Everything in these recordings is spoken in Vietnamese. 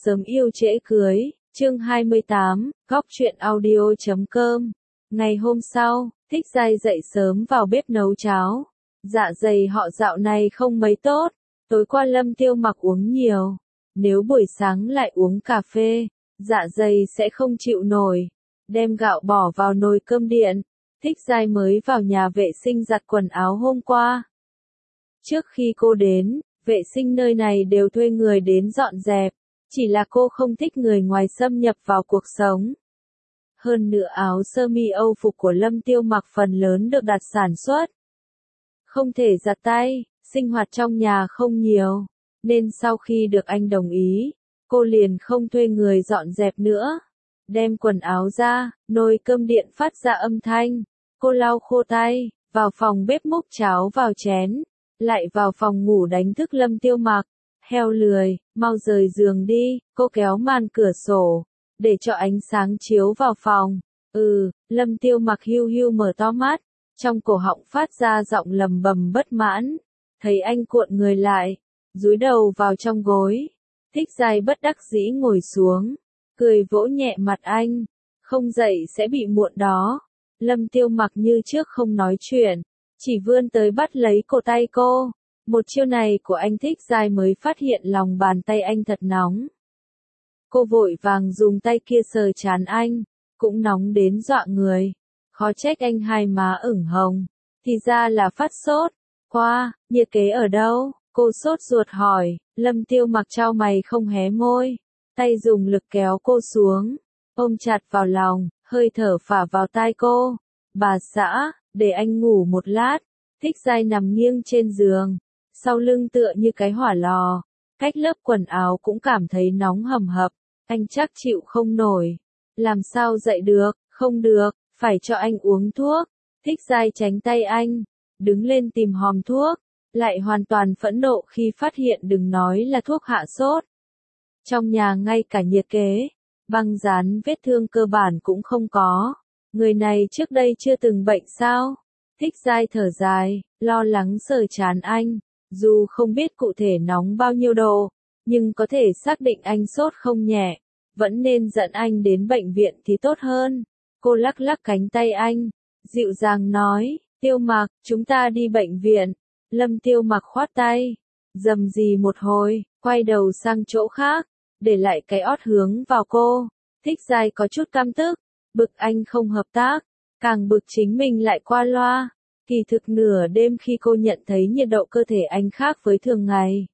Sớm yêu trễ cưới, chương 28, góc truyện audio.com. Ngày hôm sau, Thích Giai dậy sớm vào bếp nấu cháo. Dạ dày họ dạo này không mấy tốt, tối qua Lâm Tiêu Mặc uống nhiều. Nếu buổi sáng lại uống cà phê, dạ dày sẽ không chịu nổi. Đem gạo bỏ vào nồi cơm điện. Thích Giai mới vào nhà vệ sinh giặt quần áo hôm qua. Trước khi cô đến, vệ sinh nơi này đều thuê người đến dọn dẹp. Chỉ là cô không thích người ngoài xâm nhập vào cuộc sống. Hơn nữa áo sơ mi Âu phục của Lâm Tiêu Mặc phần lớn được đặt sản xuất. Không thể giặt tay, sinh hoạt trong nhà không nhiều. Nên sau khi được anh đồng ý, cô liền không thuê người dọn dẹp nữa. Đem quần áo ra, nồi cơm điện phát ra âm thanh. Cô lau khô tay, vào phòng bếp múc cháo vào chén. Lại vào phòng ngủ đánh thức Lâm Tiêu Mặc. Heo lười, mau rời giường đi, cô kéo màn cửa sổ, để cho ánh sáng chiếu vào phòng. Lâm Tiêu Mặc hiu hiu mở to mắt, trong cổ họng phát ra giọng lầm bầm bất mãn. Thấy anh cuộn người lại, dúi đầu vào trong gối. Thích Giai bất đắc dĩ ngồi xuống, cười vỗ nhẹ mặt anh. Không dậy sẽ bị muộn đó. Lâm Tiêu Mặc như trước không nói chuyện, chỉ vươn tới bắt lấy cổ tay cô. Một chiêu này của anh Thích Giai mới phát hiện lòng bàn tay anh thật nóng. Cô vội vàng dùng tay kia sờ trán anh, cũng nóng đến dọa người. Khó trách anh hai má ửng hồng, thì ra là phát sốt. Nhiệt kế ở đâu? Cô sốt ruột hỏi. Lâm Tiêu Mặc trao mày không hé môi, tay dùng lực kéo cô xuống, ôm chặt vào lòng, hơi thở phả vào tai cô. Bà xã, để anh ngủ một lát. Thích Giai nằm nghiêng trên giường, sau lưng tựa như cái hỏa lò, cách lớp quần áo cũng cảm thấy nóng hầm hập. Anh chắc chịu không nổi. Làm sao dậy được? Không được, phải cho anh uống thuốc. Thích Giai tránh tay anh, đứng lên tìm hòm thuốc, lại hoàn toàn phẫn nộ khi phát hiện đừng nói là thuốc hạ sốt. Trong nhà ngay cả nhiệt kế, băng dán vết thương cơ bản cũng không có. Người này trước đây chưa từng bệnh sao? Thích Giai thở dài, lo lắng sờ trán anh. Dù không biết cụ thể nóng bao nhiêu độ, nhưng có thể xác định anh sốt không nhẹ. Vẫn nên dẫn anh đến bệnh viện thì tốt hơn. Cô lắc lắc cánh tay anh, dịu dàng nói, Tiêu Mặc, chúng ta đi bệnh viện. Lâm Tiêu Mặc khoát tay, rầm rì một hồi, quay đầu sang chỗ khác, để lại cái ót hướng vào cô. Thích Giai có chút căm tức, bực anh không hợp tác, càng bực chính mình lại qua loa. Kỳ thực nửa đêm khi cô nhận thấy nhiệt độ cơ thể anh khác với thường ngày,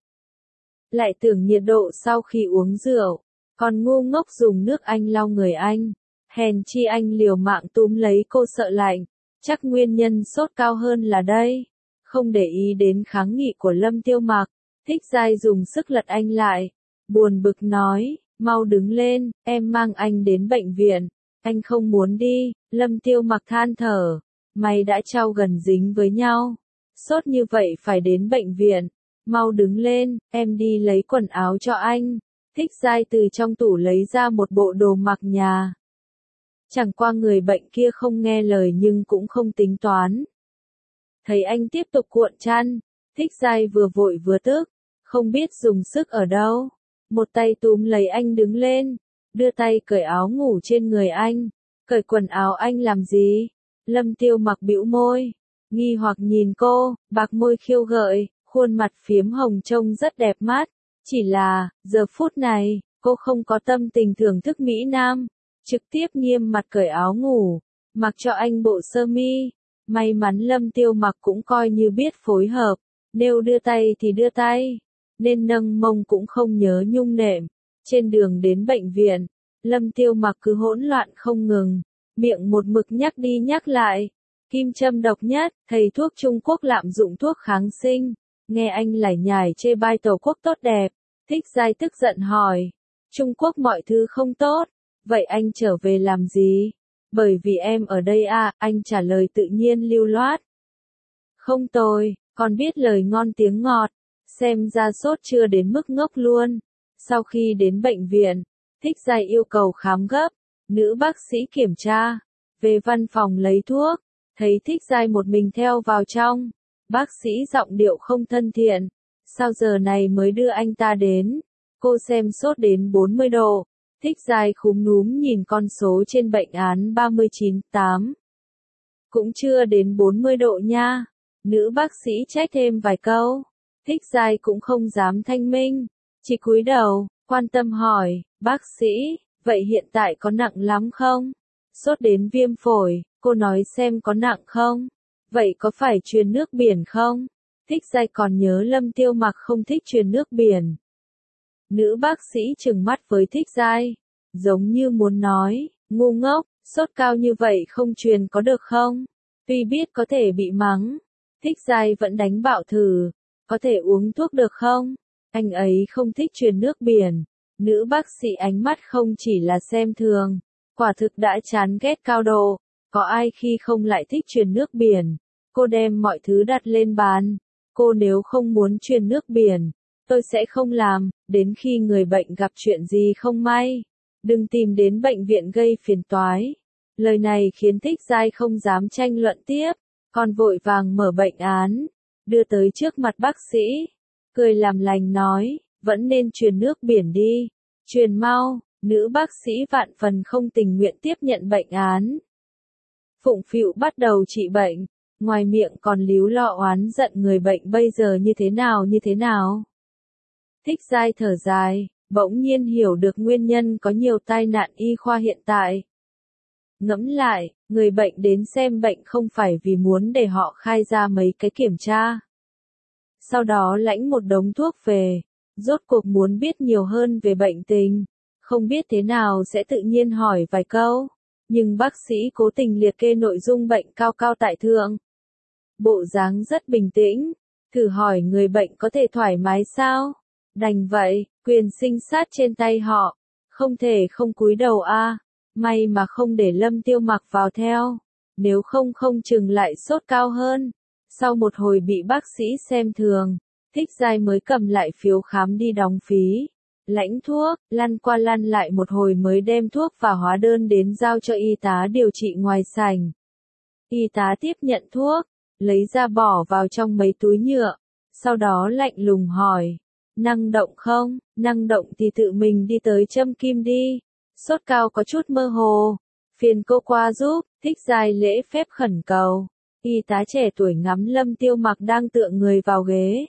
lại tưởng nhiệt độ sau khi uống rượu, còn ngu ngốc dùng nước anh lau người anh. Hèn chi anh liều mạng túm lấy cô sợ lạnh, chắc nguyên nhân sốt cao hơn là đây. Không để ý đến kháng nghị của Lâm Tiêu Mặc, Thích Giai dùng sức lật anh lại, buồn bực nói, mau đứng lên, em mang anh đến bệnh viện. Anh không muốn đi. Lâm Tiêu Mặc than thở, mày đã trao gần dính với nhau, sốt như vậy phải đến bệnh viện. Mau đứng lên, em đi lấy quần áo cho anh. Thích Giai từ trong tủ lấy ra một bộ đồ mặc nhà. Chẳng qua người bệnh kia không nghe lời nhưng cũng không tính toán. Thấy anh tiếp tục cuộn chăn, Thích Giai vừa vội vừa tức, không biết dùng sức ở đâu. Một tay túm lấy anh đứng lên, đưa tay cởi áo ngủ trên người anh. Cởi quần áo anh làm gì? Lâm Tiêu Mặc bĩu môi, nghi hoặc nhìn cô, bạc môi khiêu gợi, khuôn mặt phiếm hồng trông rất đẹp mắt. Chỉ là, giờ phút này, cô không có tâm tình thưởng thức Mỹ Nam, trực tiếp nghiêm mặt cởi áo ngủ, mặc cho anh bộ sơ mi. May mắn Lâm Tiêu Mặc cũng coi như biết phối hợp, nếu đưa tay thì đưa tay, nên nâng mông cũng không nhớ nhung nệm. Trên đường đến bệnh viện, Lâm Tiêu Mặc cứ hỗn loạn không ngừng, miệng một mực nhắc đi nhắc lại. Kim châm độc nhất, thầy thuốc Trung Quốc lạm dụng thuốc kháng sinh. Nghe anh lải nhải chê bai Tổ quốc tốt đẹp, Thích Giai tức giận hỏi, Trung Quốc mọi thứ không tốt, vậy anh trở về làm gì? Bởi vì em ở đây à, anh trả lời tự nhiên lưu loát. Không tồi, còn biết lời ngon tiếng ngọt, xem ra sốt chưa đến mức ngốc luôn. Sau khi đến bệnh viện, Thích Giai yêu cầu khám gấp, nữ bác sĩ kiểm tra, về văn phòng lấy thuốc, thấy Thích Giai một mình theo vào trong. Bác sĩ giọng điệu không thân thiện, sao giờ này mới đưa anh ta đến? Cô xem sốt đến 40 độ. Thích Giai khúm núm nhìn con số trên bệnh án 39/8. Cũng chưa đến 40 độ nha. Nữ bác sĩ trách thêm vài câu. Thích Giai cũng không dám thanh minh. Chỉ cúi đầu, quan tâm hỏi, bác sĩ, vậy hiện tại có nặng lắm không? Sốt đến viêm phổi, cô nói xem có nặng không? Vậy có phải truyền nước biển không? Thích Giai còn nhớ Lâm Tiêu Mặc không thích truyền nước biển. Nữ bác sĩ trừng mắt với Thích Giai, giống như muốn nói, ngu ngốc, sốt cao như vậy không truyền có được không? Tuy biết có thể bị mắng, Thích Giai vẫn đánh bạo thử, có thể uống thuốc được không? Anh ấy không thích truyền nước biển. Nữ bác sĩ ánh mắt không chỉ là xem thường, quả thực đã chán ghét cao độ. Có ai khi không lại thích truyền nước biển? Cô đem mọi thứ đặt lên bàn. Cô nếu không muốn truyền nước biển, tôi sẽ không làm, đến khi người bệnh gặp chuyện gì không may. Đừng tìm đến bệnh viện gây phiền toái. Lời này khiến Thích Giai không dám tranh luận tiếp, còn vội vàng mở bệnh án, đưa tới trước mặt bác sĩ, cười làm lành nói, vẫn nên truyền nước biển đi, truyền mau. Nữ bác sĩ vạn phần không tình nguyện tiếp nhận bệnh án. Phụng phịu bắt đầu trị bệnh, ngoài miệng còn líu lo oán giận người bệnh bây giờ như thế nào. Thích Giai thở dài, bỗng nhiên hiểu được nguyên nhân có nhiều tai nạn y khoa hiện tại. Ngẫm lại, người bệnh đến xem bệnh không phải vì muốn để họ khai ra mấy cái kiểm tra. Sau đó lãnh một đống thuốc về, rốt cuộc muốn biết nhiều hơn về bệnh tình, không biết thế nào sẽ tự nhiên hỏi vài câu. Nhưng bác sĩ cố tình liệt kê nội dung bệnh cao cao tại thượng. Bộ dáng rất bình tĩnh, thử hỏi người bệnh có thể thoải mái sao? Đành vậy, quyền sinh sát trên tay họ, không thể không cúi đầu a. May mà không để Lâm Tiêu Mặc vào theo, nếu không không chừng lại sốt cao hơn. Sau một hồi bị bác sĩ xem thường, Thích Giai mới cầm lại phiếu khám đi đóng phí. Lãnh thuốc, lăn qua lăn lại một hồi mới đem thuốc và hóa đơn đến giao cho y tá điều trị ngoài sảnh. Y tá tiếp nhận thuốc, lấy ra bỏ vào trong mấy túi nhựa, sau đó lạnh lùng hỏi, năng động không? Năng động thì tự mình đi tới châm kim đi. Sốt cao có chút mơ hồ, phiền cô qua giúp. Thích Giai lễ phép khẩn cầu. Y tá trẻ tuổi ngắm Lâm Tiêu Mặc đang tựa người vào ghế,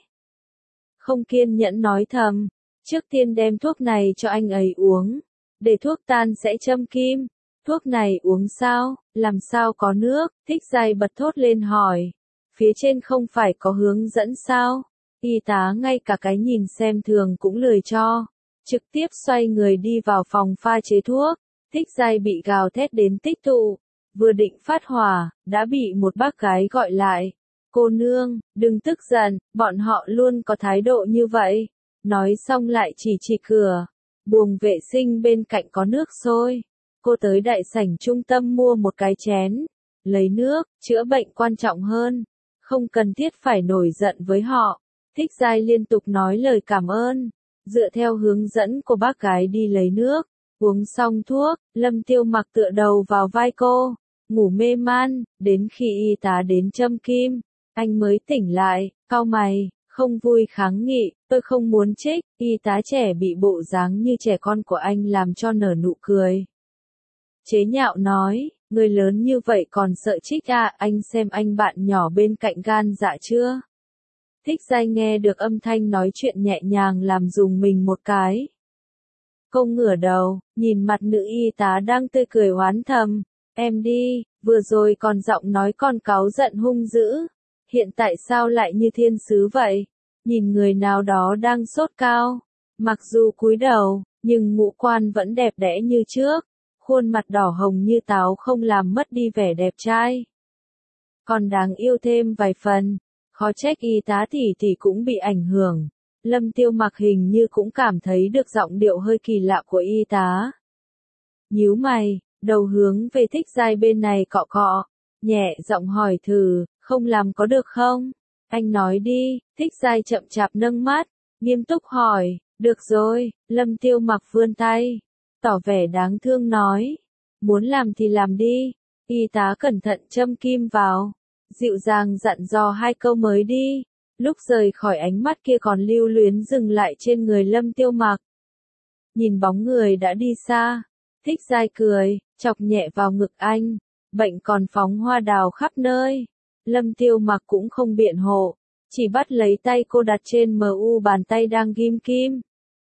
không kiên nhẫn nói thầm, trước tiên đem thuốc này cho anh ấy uống, để thuốc tan sẽ châm kim. Thuốc này uống sao? Làm sao có nước? Thích Giai bật thốt lên hỏi, phía trên không phải có hướng dẫn sao? Y tá ngay cả cái nhìn xem thường cũng lười cho, trực tiếp xoay người đi vào phòng pha chế thuốc. Thích Giai bị gào thét đến tích tụ, vừa định phát hỏa, đã bị một bác gái gọi lại. Cô nương, đừng tức giận, bọn họ luôn có thái độ như vậy. Nói xong lại chỉ cửa. Buồng vệ sinh bên cạnh có nước sôi. Cô tới đại sảnh trung tâm mua một cái chén. Lấy nước, chữa bệnh quan trọng hơn. Không cần thiết phải nổi giận với họ. Thích Giai liên tục nói lời cảm ơn. Dựa theo hướng dẫn của bác gái đi lấy nước. Uống xong thuốc, Lâm Tiêu Mặc tựa đầu vào vai cô. Ngủ mê man, đến khi y tá đến châm kim, anh mới tỉnh lại, cau mày, không vui kháng nghị, tôi không muốn trích. Y tá trẻ bị bộ dáng như trẻ con của anh làm cho nở nụ cười. Chế nhạo nói, người lớn như vậy còn sợ trích à, anh xem anh bạn nhỏ bên cạnh gan dạ chưa? Thích Giai nghe được âm thanh nói chuyện nhẹ nhàng làm dùng mình một cái. Cô ngửa đầu, nhìn mặt nữ y tá đang tươi cười oán thầm. Em đi, vừa rồi còn giọng nói con cáu giận hung dữ. Hiện tại sao lại như thiên sứ vậy? Nhìn người nào đó đang sốt cao. Mặc dù cúi đầu, nhưng ngũ quan vẫn đẹp đẽ như trước. Khuôn mặt đỏ hồng như táo không làm mất đi vẻ đẹp trai. Còn đáng yêu thêm vài phần. Khó trách y tá tỷ cũng bị ảnh hưởng. Lâm Tiêu Mặc hình như cũng cảm thấy được giọng điệu hơi kỳ lạ của y tá. Nhíu mày, đầu hướng về Thích Giai bên này cọ cọ, nhẹ giọng hỏi thử, không làm có được không? Anh nói đi. Thích Giai chậm chạp nâng mắt, nghiêm túc hỏi, được rồi. Lâm Tiêu Mặc vươn tay, tỏ vẻ đáng thương nói, muốn làm thì làm đi. Y tá cẩn thận châm kim vào, dịu dàng dặn dò hai câu mới đi. Lúc rời khỏi ánh mắt kia còn lưu luyến dừng lại trên người Lâm Tiêu Mặc. nhìn bóng người đã đi xa. Thích Giai cười, chọc nhẹ vào ngực anh, bệnh còn phóng hoa đào khắp nơi. Lâm Tiêu Mặc cũng không biện hộ, chỉ bắt lấy tay cô đặt trên mu bàn tay đang ghim kim.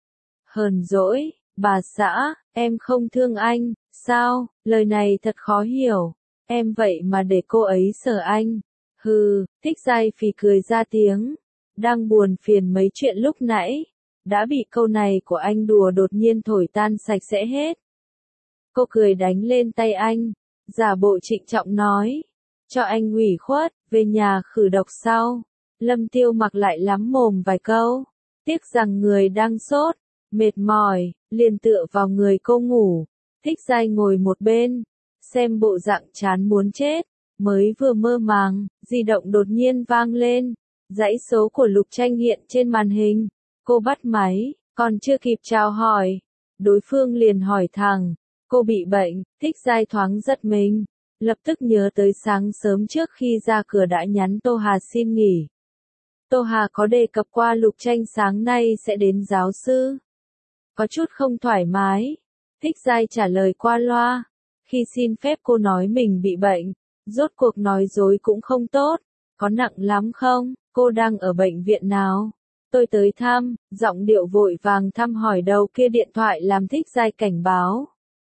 Hờn dỗi, bà xã, em không thương anh, sao, lời này thật khó hiểu, em vậy mà để cô ấy sờ anh. Hừ, Thích Giai phì cười ra tiếng, đang buồn phiền mấy chuyện lúc nãy, đã bị câu này của anh đùa đột nhiên thổi tan sạch sẽ hết. Cô cười đánh lên tay anh, giả bộ trịnh trọng nói, cho anh ủy khuất, về nhà khử độc sau. Lâm Tiêu Mặc lại lắm mồm vài câu, tiếc rằng người đang sốt, mệt mỏi, liền tựa vào người cô ngủ. Thích Giai ngồi một bên, xem bộ dạng chán muốn chết, mới vừa mơ màng, di động đột nhiên vang lên, dãy số của Lục Tranh hiện trên màn hình. Cô bắt máy, còn chưa kịp chào hỏi, đối phương liền hỏi thẳng, cô bị bệnh. Thích Giai thoáng giật mình, lập tức nhớ tới sáng sớm trước khi ra cửa đã nhắn Tô Hà xin nghỉ. Tô Hà có đề cập qua Lục Tranh sáng nay sẽ đến giáo sư. Có chút không thoải mái. Thích Giai trả lời qua loa. Khi xin phép cô nói mình bị bệnh, rốt cuộc nói dối cũng không tốt. Có nặng lắm không? Cô đang ở bệnh viện nào? Tôi tới thăm, giọng điệu vội vàng thăm hỏi đầu kia điện thoại làm Thích Giai cảnh báo.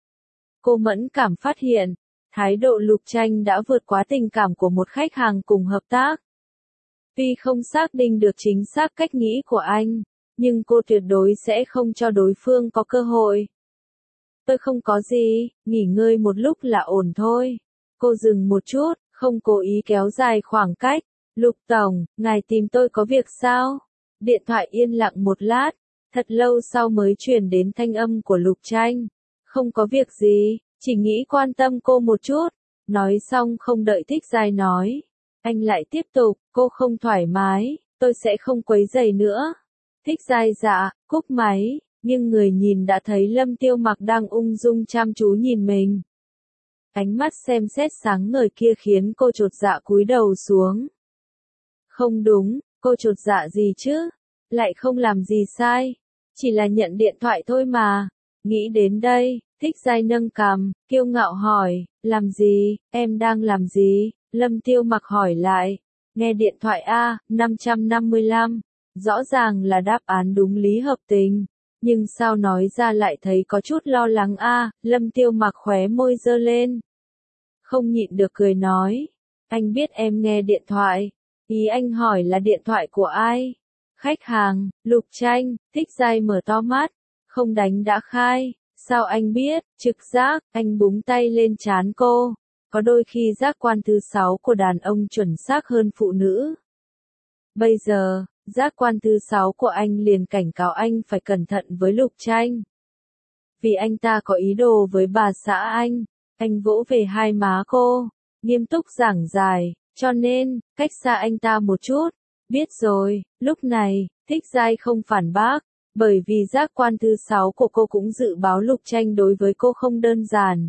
Cô mẫn cảm phát hiện, thái độ Lục Tranh đã vượt quá tình cảm của một khách hàng cùng hợp tác. Tuy không xác định được chính xác cách nghĩ của anh, nhưng cô tuyệt đối sẽ không cho đối phương có cơ hội. Tôi không có gì, nghỉ ngơi một lúc là ổn thôi. Cô dừng một chút, không cố ý kéo dài khoảng cách. Lục Tổng, ngài tìm tôi có việc sao? Điện thoại yên lặng một lát, thật lâu sau mới truyền đến thanh âm của Lục Tranh. Không có việc gì, chỉ nghĩ quan tâm cô một chút. Nói xong không đợi Thích Giai nói, anh lại tiếp tục, cô không thoải mái, tôi sẽ không quấy rầy nữa. Thích Giai dạ, cúp máy, nhưng người nhìn đã thấy Lâm Tiêu Mặc đang ung dung chăm chú nhìn mình. Ánh mắt xem xét sáng ngời kia khiến cô chột dạ cúi đầu xuống. Không đúng, cô chột dạ gì chứ? Lại không làm gì sai, chỉ là nhận điện thoại thôi mà. Nghĩ đến đây, Thích Giai nâng cằm, kiêu ngạo hỏi, làm gì, em đang làm gì? Lâm Tiêu Mặc hỏi lại, nghe điện thoại A, 555, rõ ràng là đáp án đúng lý hợp tình, nhưng sao nói ra lại thấy có chút lo lắng A. Lâm Tiêu Mặc khóe môi giơ lên, không nhịn được cười nói, anh biết em nghe điện thoại, ý anh hỏi là điện thoại của ai? Khách hàng, Lục Tranh. Thích Giai mở to mắt, không đánh đã khai, sao anh biết? Trực giác. Anh búng tay lên trán cô, có đôi khi giác quan thứ 6 của đàn ông chuẩn xác hơn phụ nữ. Bây giờ, giác quan thứ 6 của anh liền cảnh cáo anh phải cẩn thận với Lục Tranh. Vì anh ta có ý đồ với bà xã anh vỗ về hai má cô, nghiêm túc giảng giải, cho nên, cách xa anh ta một chút. Biết rồi. Lúc này, Thích Giai không phản bác, bởi vì giác quan thứ 6 của cô cũng dự báo Lục Tranh đối với cô không đơn giản.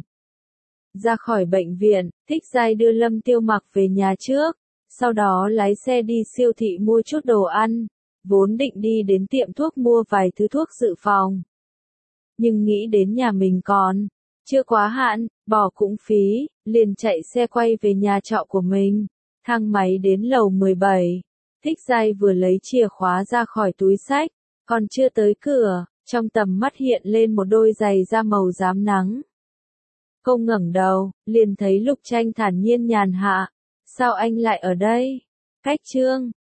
Ra khỏi bệnh viện, Thích Giai đưa Lâm Tiêu Mặc về nhà trước, sau đó lái xe đi siêu thị mua chút đồ ăn, vốn định đi đến tiệm thuốc mua vài thứ thuốc dự phòng. Nhưng nghĩ đến nhà mình còn chưa quá hạn, bỏ cũng phí, liền chạy xe quay về nhà trọ của mình. Thang máy đến lầu 17, Thích Giai vừa lấy chìa khóa ra khỏi túi xách, còn chưa tới cửa, trong tầm mắt hiện lên một đôi giày da màu rám nắng. Cô ngẩng đầu, liền thấy Lục Tranh thản nhiên nhàn hạ. Sao anh lại ở đây? Cách chương